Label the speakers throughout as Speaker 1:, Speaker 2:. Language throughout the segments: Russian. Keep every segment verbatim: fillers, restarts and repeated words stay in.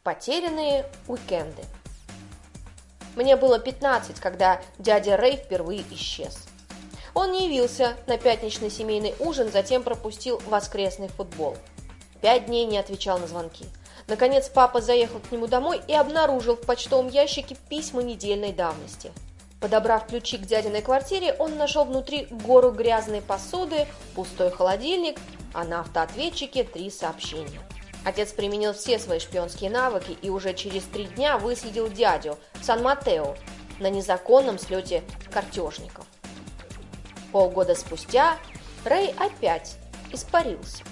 Speaker 1: Потерянные уикенды. Мне было пятнадцать, когда дядя Рэй впервые исчез. Он не явился на пятничный семейный ужин, затем пропустил воскресный футбол. Пять дней не отвечал на звонки. Наконец папа заехал к нему домой и обнаружил в почтовом ящике письма недельной давности. Подобрав ключи к дядиной квартире, он нашел внутри гору грязной посуды, пустой холодильник, а на автоответчике три сообщения. Отец применил все свои шпионские навыки и уже через три дня выследил дядю в Сан-Матео на незаконном слете картежников. Полгода спустя Рэй опять испарился.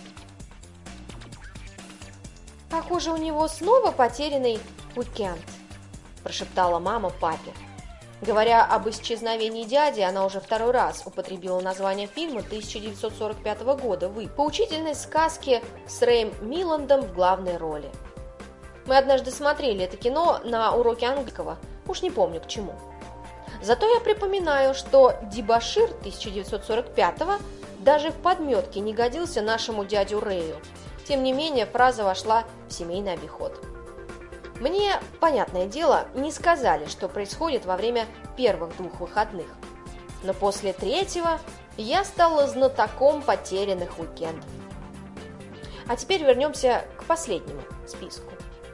Speaker 1: «Похоже, у него снова потерянный уикенд», – прошептала мама папе. Говоря об исчезновении дяди, она уже второй раз употребила название фильма тысяча девятьсот сорок пятого года «Вы», поучительной сказки с Рэем Милландом в главной роли. Мы однажды смотрели это кино на уроке английского, уж не помню к чему. Зато я припоминаю, что дебошир тысяча девятьсот сорок пятого даже в подметке не годился нашему дядю Рэю. Тем не менее, фраза вошла в семейный обиход. Мне, понятное дело, не сказали, что происходит во время первых двух выходных. Но после третьего я стала знатоком потерянных уикендов. А теперь вернемся к последнему списку.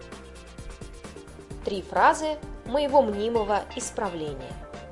Speaker 1: Три фразы моего мнимого исправления.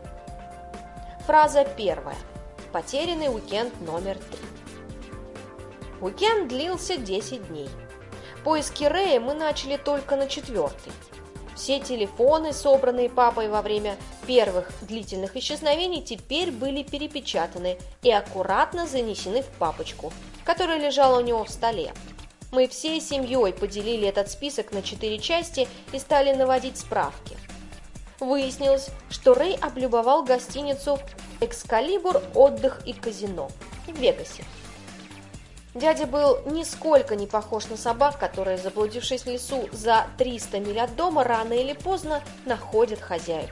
Speaker 1: Фраза первая. Потерянный уикенд номер три. Уикенд длился десять дней. Поиски Рэя мы начали только на четвертый. Все телефоны, собранные папой во время первых длительных исчезновений, теперь были перепечатаны и аккуратно занесены в папочку, которая лежала у него в столе. Мы всей семьей поделили этот список на четыре части и стали наводить справки. Выяснилось, что Рэй облюбовал гостиницу «Экскалибур. Отдых и казино» в Вегасе. Дядя был нисколько не похож на собак, которые, заблудившись в лесу за триста миль от дома, рано или поздно находят хозяев.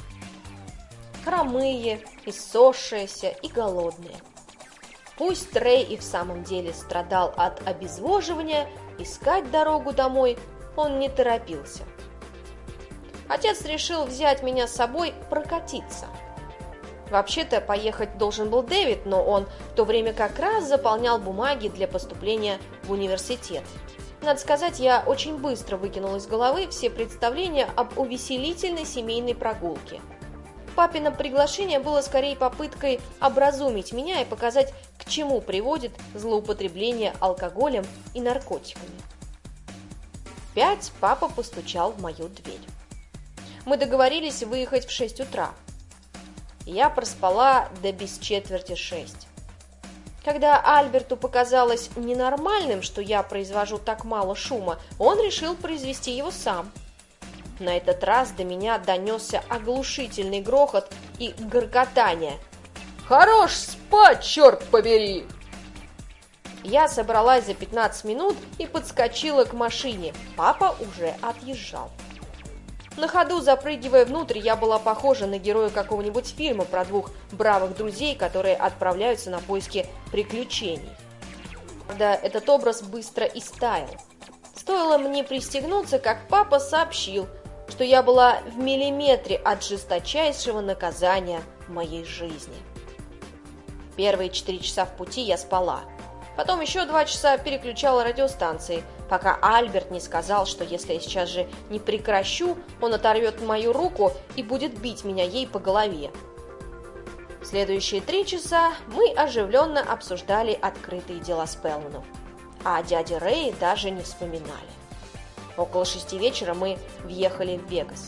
Speaker 1: Хромые, иссохшиеся и голодные. Пусть Рэй и в самом деле страдал от обезвоживания, искать дорогу домой он не торопился. Отец решил взять меня с собой прокатиться. Вообще-то поехать должен был Дэвид, но он в то время как раз заполнял бумаги для поступления в университет. Надо сказать, я очень быстро выкинула из головы все представления об увеселительной семейной прогулке. Папино приглашение было скорее попыткой образумить меня и показать, к чему приводит злоупотребление алкоголем и наркотиками. В пять папа постучал в мою дверь. Мы договорились выехать в шесть утра. Я проспала до без четверти шесть. Когда Альберту показалось ненормальным, что я произвожу так мало шума, он решил произвести его сам. На этот раз до меня донесся оглушительный грохот и горкотание. «Хорош спать, черт побери!» Я собралась за пятнадцать минут и подскочила к машине. Папа уже отъезжал. На ходу, запрыгивая внутрь, я была похожа на героя какого-нибудь фильма про двух бравых друзей, которые отправляются на поиски приключений. Правда, этот образ быстро истаял. Стоило мне пристегнуться, как папа сообщил, что я была в миллиметре от жесточайшего наказания в моей жизни. Первые четыре часа в пути я спала. Потом еще два часа переключала радиостанции, пока Альберт не сказал, что если я сейчас же не прекращу, он оторвет мою руку и будет бить меня ей по голове. В следующие три часа мы оживленно обсуждали открытые дела Спелманов, а о дяде Рэй даже не вспоминали. Около шести вечера мы въехали в Вегас.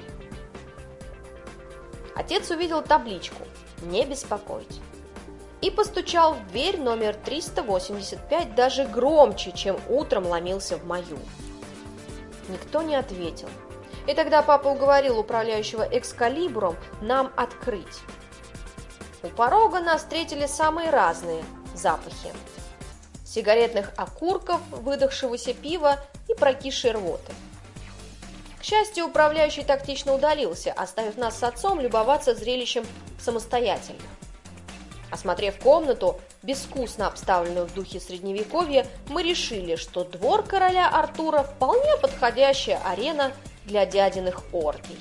Speaker 1: Отец увидел табличку «Не беспокоить» и постучал в дверь номер триста восемьдесят пять даже громче, чем утром ломился в мою. Никто не ответил. И тогда папа уговорил управляющего «Экскалибуром» нам открыть. У порога нас встретили самые разные запахи. Сигаретных окурков, выдохшегося пива и прокисшей рвоты. К счастью, управляющий тактично удалился, оставив нас с отцом любоваться зрелищем самостоятельно. Осмотрев комнату, безвкусно обставленную в духе Средневековья, мы решили, что двор короля Артура вполне подходящая арена для дядиных оргий.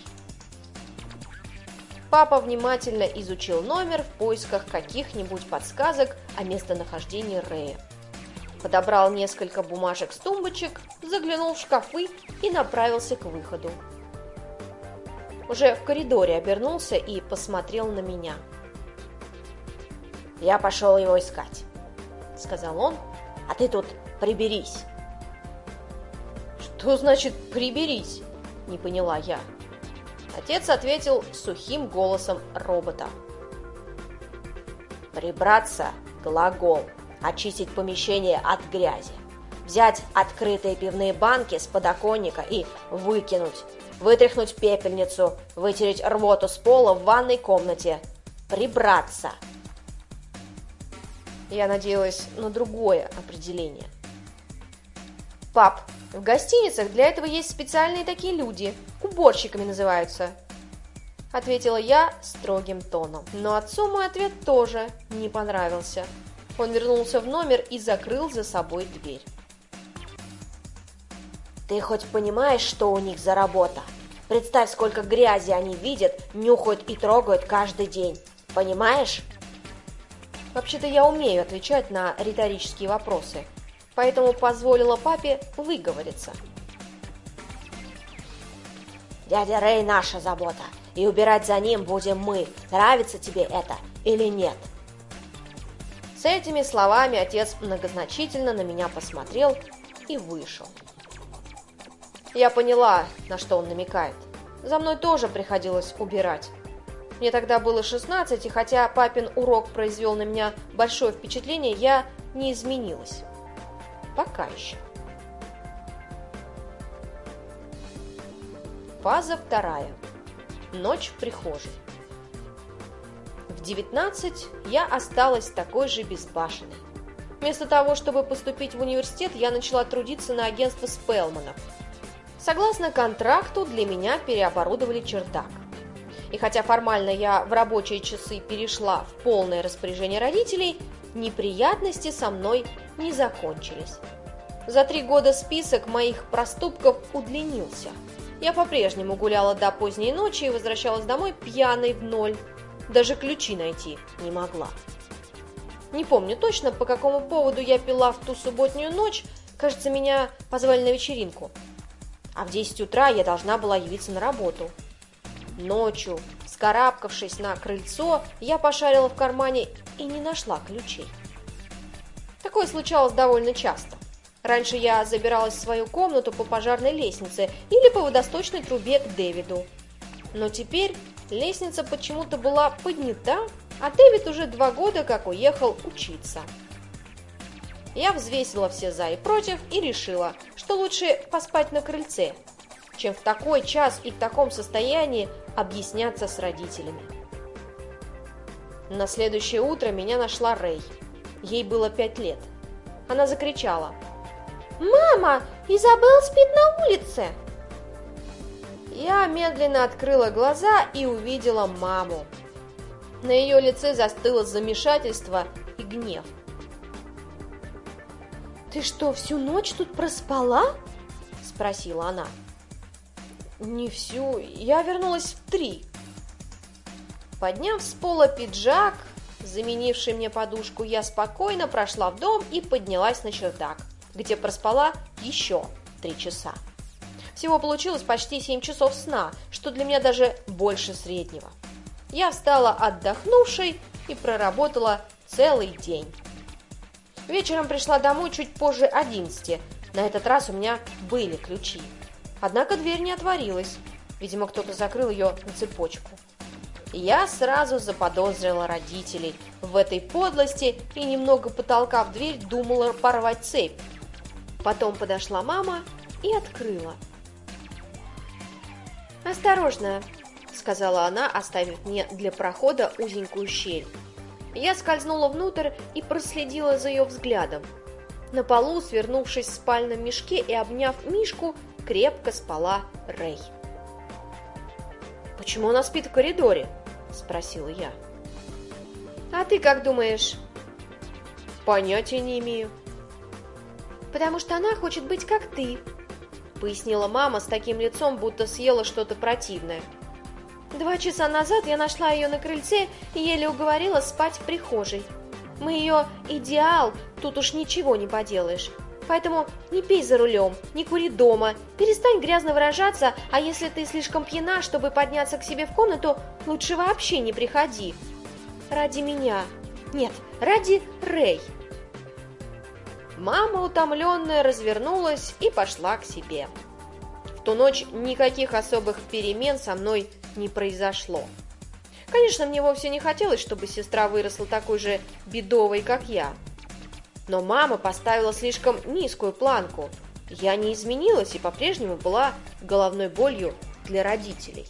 Speaker 1: Папа внимательно изучил номер в поисках каких-нибудь подсказок о местонахождении Рэя. Подобрал несколько бумажек с тумбочек, заглянул в шкафы и направился к выходу. Уже в коридоре обернулся и посмотрел на меня.
Speaker 2: «Я пошел его искать», — сказал он, — «а ты тут приберись».
Speaker 1: «Что значит «приберись»?» — не поняла я. Отец ответил сухим голосом робота.
Speaker 2: «Прибраться — глагол. Очистить помещение от грязи. Взять открытые пивные банки с подоконника и выкинуть. Вытряхнуть пепельницу, вытереть рвоту с пола в ванной комнате. Прибраться».
Speaker 1: Я надеялась на другое определение. «Пап, в гостиницах для этого есть специальные такие люди, уборщиками называются», — ответила я строгим тоном. Но отцу мой ответ тоже не понравился. Он вернулся в номер и закрыл за собой дверь.
Speaker 2: «Ты хоть понимаешь, что у них за работа? Представь, сколько грязи они видят, нюхают и трогают каждый день. Понимаешь?»
Speaker 1: Вообще-то я умею отвечать на риторические вопросы, поэтому позволила папе выговориться.
Speaker 2: «Дядя Рэй наша забота, и убирать за ним будем мы. Нравится тебе это или нет?»
Speaker 1: С этими словами отец многозначительно на меня посмотрел и вышел. Я поняла, на что он намекает. За мной тоже приходилось убирать. Мне тогда было шестнадцать, и хотя папин урок произвел на меня большое впечатление, я не изменилась. Пока еще. Фаза вторая. Ночь в прихожей. В девятнадцать я осталась такой же безбашенной. Вместо того, чтобы поступить в университет, я начала трудиться на агентство Спелманов. Согласно контракту, для меня переоборудовали чердак. И хотя формально я в рабочие часы перешла в полное распоряжение родителей, неприятности со мной не закончились. За три года список моих проступков удлинился. Я по-прежнему гуляла до поздней ночи и возвращалась домой пьяной в ноль. Даже ключи найти не могла. Не помню точно, по какому поводу я пила в ту субботнюю ночь. Кажется, меня позвали на вечеринку. А в десять утра я должна была явиться на работу. Ночью, вскарабкавшись на крыльцо, я пошарила в кармане и не нашла ключей. Такое случалось довольно часто. Раньше я забиралась в свою комнату по пожарной лестнице или по водосточной трубе к Дэвиду. Но теперь лестница почему-то была поднята, а Дэвид уже два года как уехал учиться. Я взвесила все за и против и решила, что лучше поспать на крыльце, чем в такой час и в таком состоянии объясняться с родителями. На следующее утро меня нашла Рэй. Ей было пять лет. Она закричала: «Мама, Изабелла спит на улице!» Я медленно открыла глаза и увидела маму. На ее лице застыло замешательство и гнев. «Ты что, всю ночь тут проспала?» – спросила она. «Не всю, я вернулась в три». Подняв с пола пиджак, заменивший мне подушку, я спокойно прошла в дом и поднялась на чердак, где проспала еще три часа. Всего получилось почти семь часов сна, что для меня даже больше среднего. Я встала отдохнувшей и проработала целый день. Вечером пришла домой чуть позже одиннадцати. На этот раз у меня были ключи. Однако дверь не отворилась. Видимо, кто-то закрыл ее на цепочку. Я сразу заподозрила родителей в этой подлости и, немного потолкав дверь, думала порвать цепь. Потом подошла мама и открыла. «Осторожно», — сказала она, оставив мне для прохода узенькую щель. Я скользнула внутрь и проследила за ее взглядом. На полу, свернувшись в спальном мешке и обняв Мишку, крепко спала Рэй. «Почему она спит в коридоре?» – спросила я. «А ты как думаешь?» Понятия не имею.
Speaker 2: Потому что она хочет быть как ты, пояснила мама с таким лицом, будто съела что-то противное. Два часа назад я нашла ее на крыльце и еле уговорила спать в прихожей. Мы ее идеал, тут уж ничего не поделаешь. Поэтому не пей за рулем, не кури дома, перестань грязно выражаться, а если ты слишком пьяна, чтобы подняться к себе в комнату, лучше вообще не приходи. Ради меня. Нет, ради Рэй.
Speaker 1: Мама, утомленная, развернулась и пошла к себе. В ту ночь никаких особых перемен со мной не произошло. Конечно, мне вовсе не хотелось, чтобы сестра выросла такой же бедовой, как я. Но мама поставила слишком низкую планку. Я не изменилась и по-прежнему была головной болью для родителей.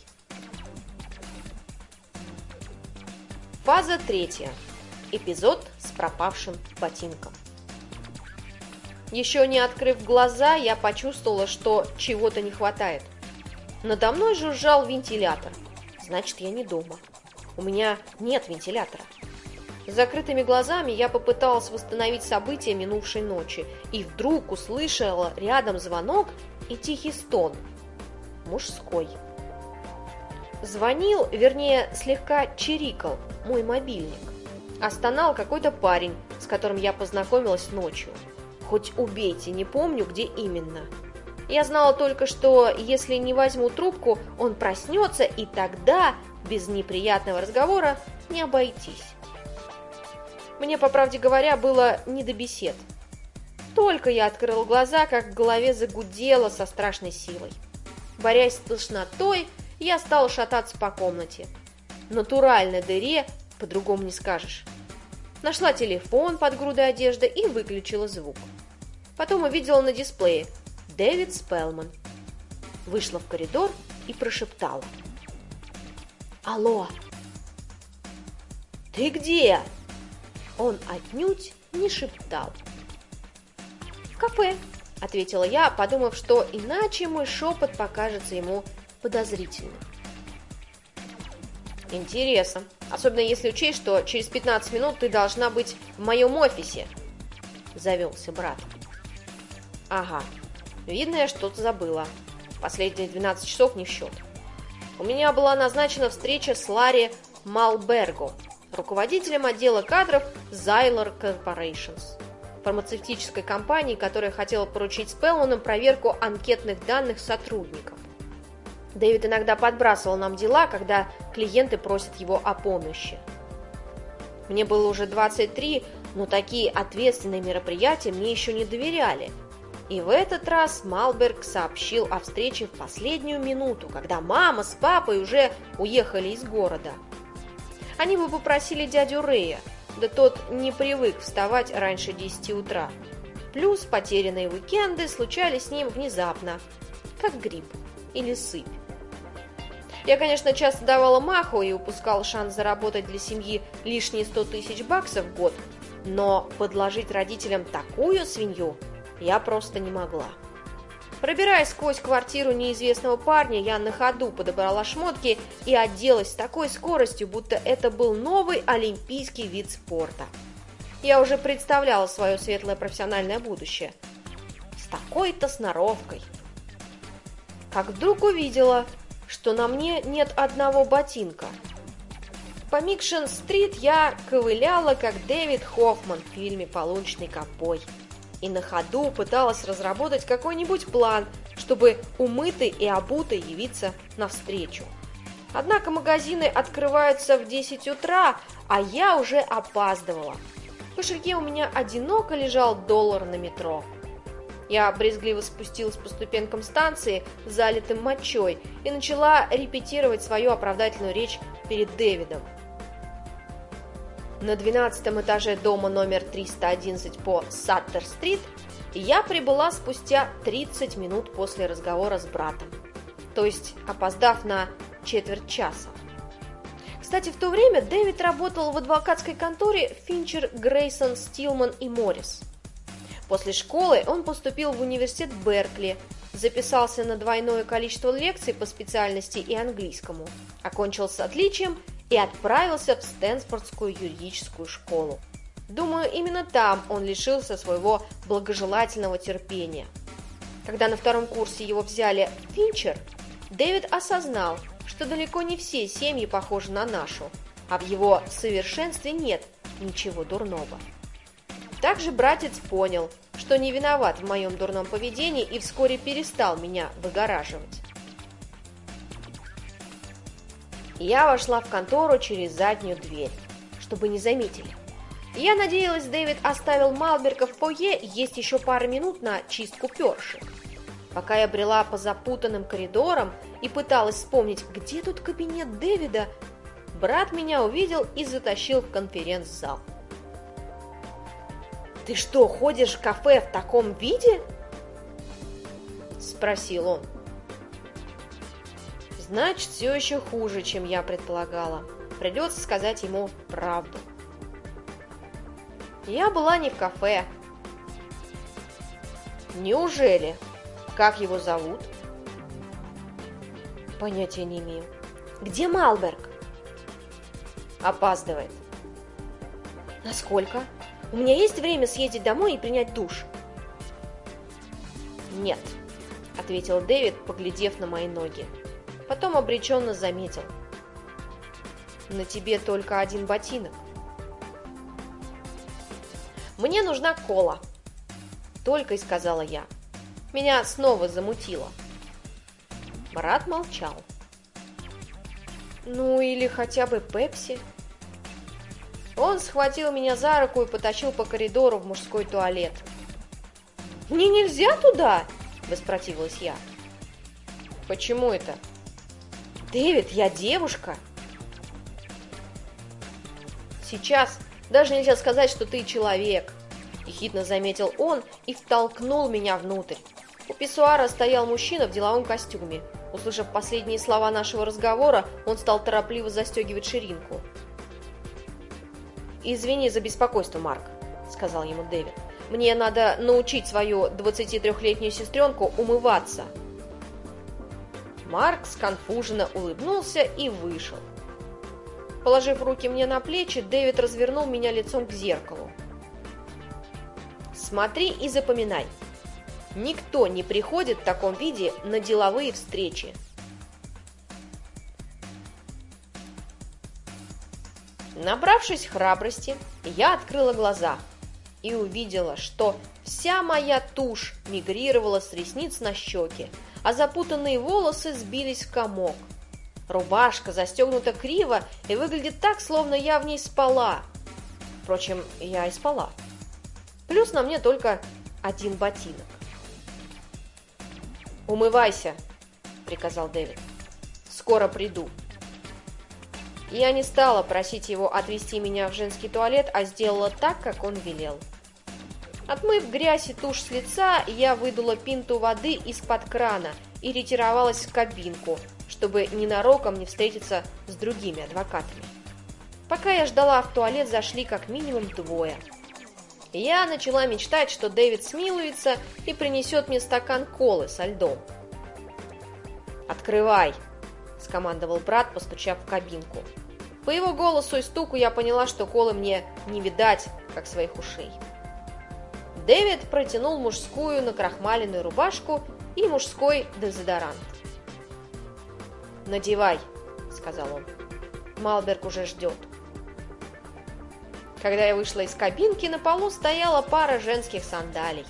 Speaker 1: Фаза третья. Эпизод с пропавшим ботинком. Еще не открыв глаза, я почувствовала, что чего-то не хватает. Надо мной жужжал вентилятор. Значит, я не дома. У меня нет вентилятора. С закрытыми глазами я попыталась восстановить события минувшей ночи и вдруг услышала рядом звонок и тихий стон. Мужской. Звонил, вернее, слегка чирикал мой мобильник. А стонал какой-то парень, с которым я познакомилась ночью. Хоть убейте, не помню, где именно. Я знала только, что если не возьму трубку, он проснется, и тогда без неприятного разговора не обойтись. Мне, по правде говоря, было не до бесед. Только я открыла глаза, как в голове загудело со страшной силой. Борясь с тошнотой, я стала шататься по комнате. Натуральной дыре, по-другому не скажешь. Нашла телефон под грудой одежды и выключила звук. Потом увидела на дисплее Дэвид Спелман. Вышла в коридор и прошептала. «Алло!» «Ты где?» Он отнюдь не шептал. «В кафе», — ответила я, подумав, что иначе мой шепот покажется ему подозрительным. «Интересно, особенно если учесть, что через пятнадцать минут ты должна быть в моем офисе», — завелся брат. «Ага, видно, я что-то забыла. Последние двенадцать часов не в счет. У меня была назначена встреча с Ларри Малберго, руководителем отдела кадров Зайлор Corporations, фармацевтической компании, которая хотела поручить Спелману проверку анкетных данных сотрудников. Дэвид иногда подбрасывал нам дела, когда клиенты просят его о помощи. Мне было уже двадцать три, но такие ответственные мероприятия мне еще не доверяли. И в этот раз Малберг сообщил о встрече в последнюю минуту, когда мама с папой уже уехали из города. Они бы попросили дядю Рэя, да тот не привык вставать раньше десяти утра. Плюс потерянные уикенды случались с ним внезапно, как грипп или сыпь. Я, конечно, часто давала маху и упускала шанс заработать для семьи лишние сто тысяч баксов в год, но подложить родителям такую свинью я просто не могла. Пробираясь сквозь квартиру неизвестного парня, я на ходу подобрала шмотки и оделась с такой скоростью, будто это был новый олимпийский вид спорта. Я уже представляла свое светлое профессиональное будущее. С такой-то сноровкой. Как вдруг увидела, что на мне нет одного ботинка. По Микшен-стрит я ковыляла, как Дэвид Хоффман в фильме «Полуночный ковбой». И на ходу пыталась разработать какой-нибудь план, чтобы умытой и обутой явиться навстречу. Однако магазины открываются в десять утра, а я уже опаздывала. В кошельке у меня одиноко лежал доллар на метро. Я брезгливо спустилась по ступенькам станции, залитым мочой, и начала репетировать свою оправдательную речь перед Дэвидом. На двенадцатом этаже дома номер триста одиннадцать по Саттер-стрит я прибыла спустя тридцать минут после разговора с братом, то есть опоздав на четверть часа. Кстати, в то время Дэвид работал в адвокатской конторе Финчер, Грейсон, Стилман и Моррис. После школы он поступил в университет Беркли, записался на двойное количество лекций по специальности и английскому, окончил с отличием и отправился в Стэнфордскую юридическую школу. Думаю, именно там он лишился своего благожелательного терпения. Когда на втором курсе его взяли в Финчер, Дэвид осознал, что далеко не все семьи похожи на нашу, а в его совершенстве нет ничего дурного. Также братец понял, что не виноват в моем дурном поведении и вскоре перестал меня выгораживать. Я вошла в контору через заднюю дверь, чтобы не заметили. Я надеялась, Дэвид оставил Малберга в фойе, есть еще пара минут на чистку перши. Пока я брела по запутанным коридорам и пыталась вспомнить, где тут кабинет Дэвида, брат меня увидел и затащил в конференц-зал. «Ты что, ходишь в кафе в таком виде?» – спросил он. Значит, все еще хуже, чем я предполагала. Придется сказать ему правду. Я была не в кафе. Неужели? Как его зовут? Понятия не имею. Где Малберг? Опаздывает. Насколько? У меня есть время съездить домой и принять душ? Нет, ответил Дэвид, поглядев на мои ноги. Потом обреченно заметил. На тебе только один ботинок. Мне нужна кола, только и сказала я. Меня снова замутило. Брат молчал. Ну или хотя бы пепси. Он схватил меня за руку и потащил по коридору в мужской туалет. «Мне нельзя туда!» – воспротивилась я. «Почему это?» «Дэвид, я девушка!» «Сейчас даже нельзя сказать, что ты человек!» – ехидно заметил он и втолкнул меня внутрь. У писсуара стоял мужчина в деловом костюме. Услышав последние слова нашего разговора, он стал торопливо застегивать ширинку. «Извини за беспокойство, Марк», — сказал ему Дэвид. «Мне надо научить свою двадцатитрёхлетнюю сестренку умываться». Марк сконфуженно улыбнулся и вышел. Положив руки мне на плечи, Дэвид развернул меня лицом к зеркалу. «Смотри и запоминай. Никто не приходит в таком виде на деловые встречи». Набравшись храбрости, я открыла глаза и увидела, что вся моя тушь мигрировала с ресниц на щеки, а запутанные волосы сбились в комок. Рубашка застегнута криво и выглядит так, словно я в ней спала. Впрочем, я и спала. Плюс на мне только один ботинок. «Умывайся», — приказал Дэвид. «Скоро приду». Я не стала просить его отвезти меня в женский туалет, а сделала так, как он велел. Отмыв грязь и тушь с лица, я выдула пинту воды из-под крана и ретировалась в кабинку, чтобы ненароком не встретиться с другими адвокатами. Пока я ждала, в туалет зашли как минимум двое. Я начала мечтать, что Дэвид смилуется и принесет мне стакан колы со льдом. «Открывай!» – скомандовал брат, постучав в кабинку. По его голосу и стуку я поняла, что колы мне не видать, как своих ушей. Дэвид протянул мужскую накрахмаленную рубашку и мужской дезодорант. «Надевай», — сказал он. «Малберг уже ждет». Когда я вышла из кабинки, на полу стояла пара женских сандалий.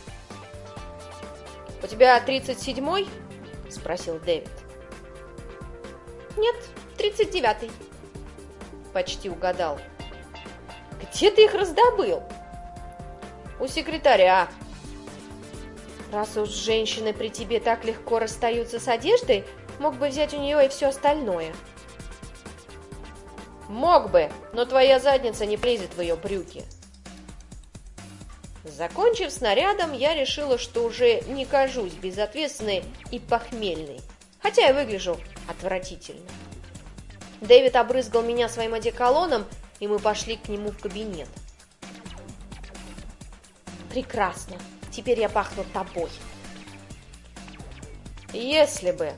Speaker 1: «У тебя тридцать седьмой?» — спросил Дэвид. «Нет, тридцать девятый». Почти угадал. «Где ты их раздобыл?» «У секретаря». «Раз уж женщины при тебе так легко расстаются с одеждой, мог бы взять у нее и все остальное». «Мог бы, но твоя задница не влезет в ее брюки». Закончив снарядом, я решила, что уже не кажусь безответственной и похмельной, хотя и выгляжу отвратительно. Дэвид обрызгал меня своим одеколоном, и мы пошли к нему в кабинет. «Прекрасно! Теперь я пахну тобой!» «Если бы!»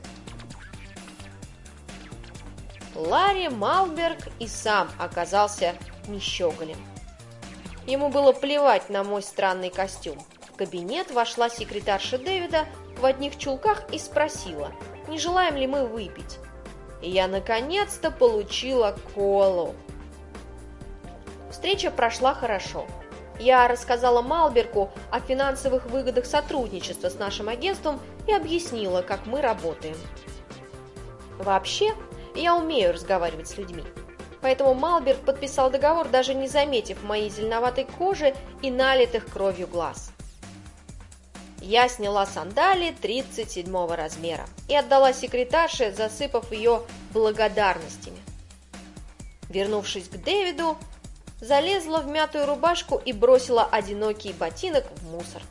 Speaker 1: Ларри Малберг и сам оказался не щеголем. Ему было плевать на мой странный костюм. В кабинет вошла секретарша Дэвида в одних чулках и спросила, не желаем ли мы выпить. И я наконец-то получила колу. Встреча прошла хорошо. Я рассказала Малберку о финансовых выгодах сотрудничества с нашим агентством и объяснила, как мы работаем. Вообще, я умею разговаривать с людьми. Поэтому Малберг подписал договор, даже не заметив моей зеленоватой кожи и налитых кровью глаз. Я сняла сандалии тридцать седьмого размера и отдала секретарше, засыпав ее благодарностями. Вернувшись к Дэвиду, залезла в мятую рубашку и бросила одинокий ботинок в мусор.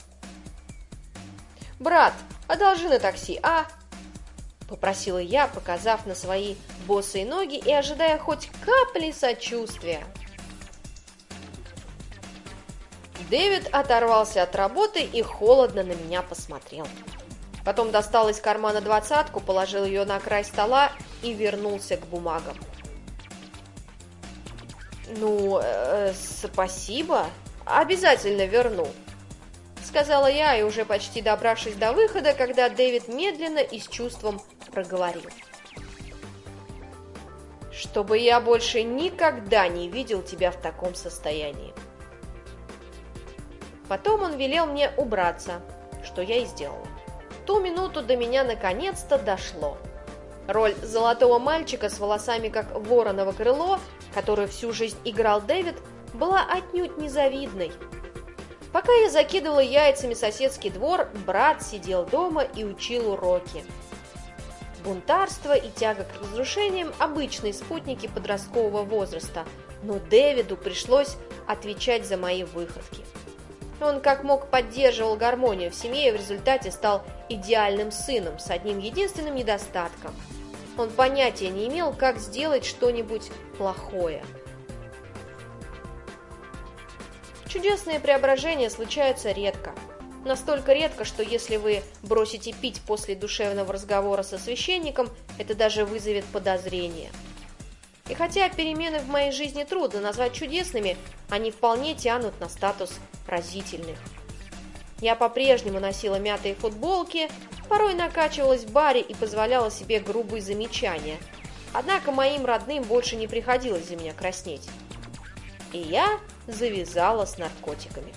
Speaker 1: «Брат, одолжи на такси, а?» – попросила я, показав на свои босые ноги и ожидая хоть капли сочувствия. Дэвид оторвался от работы и холодно на меня посмотрел. Потом достал из кармана двадцатку, положил ее на край стола и вернулся к бумагам. «Ну, э, спасибо, обязательно верну», — сказала я, и уже почти добравшись до выхода, когда Дэвид медленно и с чувством проговорил: «Чтобы я больше никогда не видел тебя в таком состоянии». Потом он велел мне убраться, что я и сделала. В ту минуту до меня наконец-то дошло. Роль золотого мальчика с волосами как вороново крыло, которую всю жизнь играл Дэвид, была отнюдь незавидной. Пока я закидывала яйцами соседский двор, брат сидел дома и учил уроки. Бунтарство и тяга к разрушениям – обычные спутники подросткового возраста, но Дэвиду пришлось отвечать за мои выходки. Он как мог поддерживал гармонию в семье и в результате стал идеальным сыном с одним единственным недостатком. Он понятия не имел, как сделать что-нибудь плохое. Чудесные преображения случаются редко. Настолько редко, что если вы бросите пить после душевного разговора со священником, это даже вызовет подозрение. И хотя перемены в моей жизни трудно назвать чудесными, они вполне тянут на статус разительных. Я по-прежнему носила мятые футболки, порой накачивалась в баре и позволяла себе грубые замечания. Однако моим родным больше не приходилось за меня краснеть. И я завязала с наркотиками.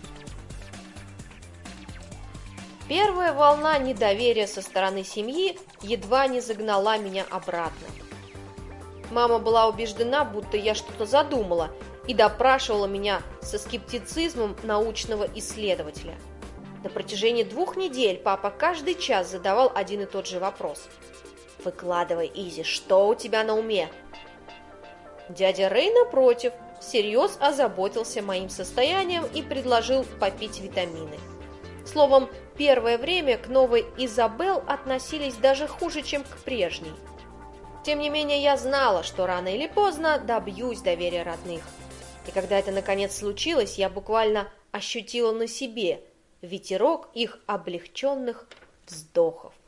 Speaker 1: Первая волна недоверия со стороны семьи едва не загнала меня обратно. Мама была убеждена, будто я что-то задумала, и допрашивала меня со скептицизмом научного исследователя. На протяжении двух недель папа каждый час задавал один и тот же вопрос. «Выкладывай, Изи, что у тебя на уме?» Дядя Рэй, напротив, всерьез озаботился моим состоянием и предложил попить витамины. Словом, первое время к новой Изабелл относились даже хуже, чем к прежней. Тем не менее, я знала, что рано или поздно добьюсь доверия родных. И когда это наконец случилось, я буквально ощутила на себе ветерок их облегченных вздохов.